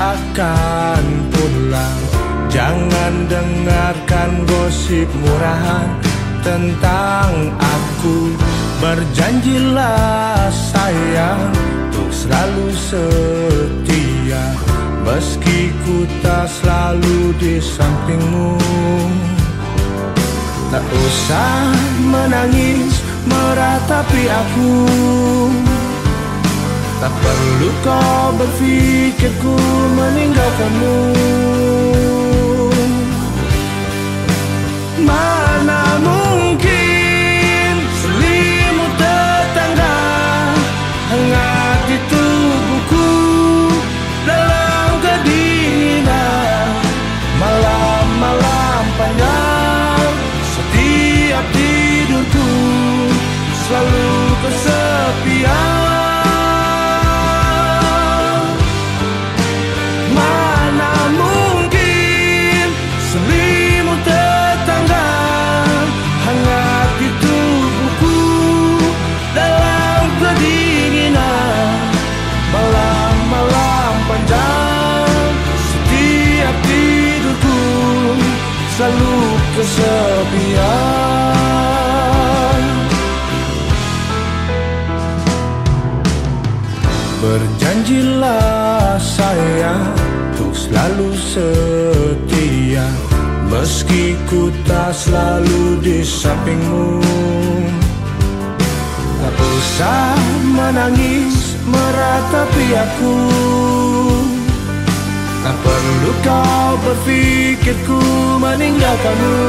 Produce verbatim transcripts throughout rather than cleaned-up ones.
akan pulang. Jangan dengarkan gosip murahan tentang aku. Berjanjilah sayang untuk selalu setia, meski ku tak selalu di sampingmu. Tak usah menangis meratapi aku, tak perlu kau berpikir ku meninggalkanmu. Mana mungkin selimut tetangga hangat di tubuhku dalam kedinginan malam-malam panjang. Setiap tidurku selalu kesepian. Mana mungkin selimut tetangga hangat di tubuhku dalam kedinginan malam-malam panjang. Setiap tidurku selalu kesepian. Berjanjilah sayang untuk selalu setia, meski ku tak selalu di sampingmu. Tak usah menangis meratapi aku, tak perlu kau berpikir ku meninggalkanmu.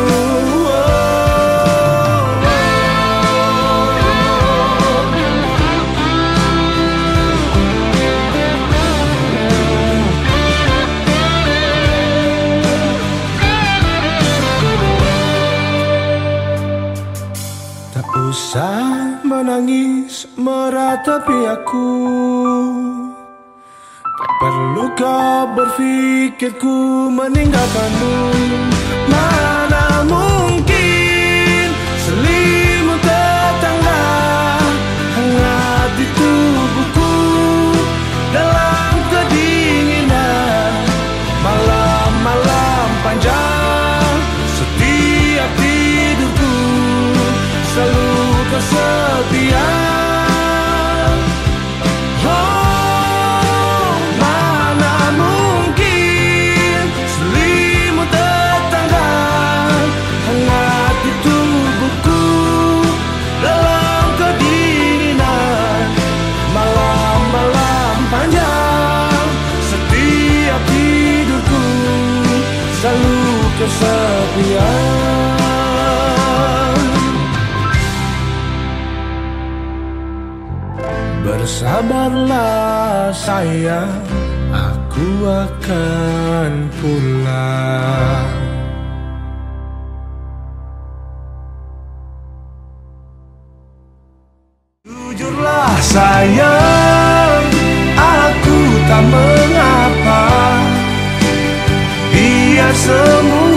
Tak usah menangis meratapi aku, tak perlu kau berpikir ku meninggalkanmu. Mana mungkin selimut tetangga hangat di tubuhku dalam kedinginan malam-malam panjang. Setiap tidurku selalu kesepian. Oh, mana mungkin selimut tetangga hangat di tubuhku dalam kedinginan malam-malam panjang. Setiap tidurku selalu kesepian. Bersabarlah sayang, aku akan pulang. Jujurlah sayang, aku tak mengapa, biar semua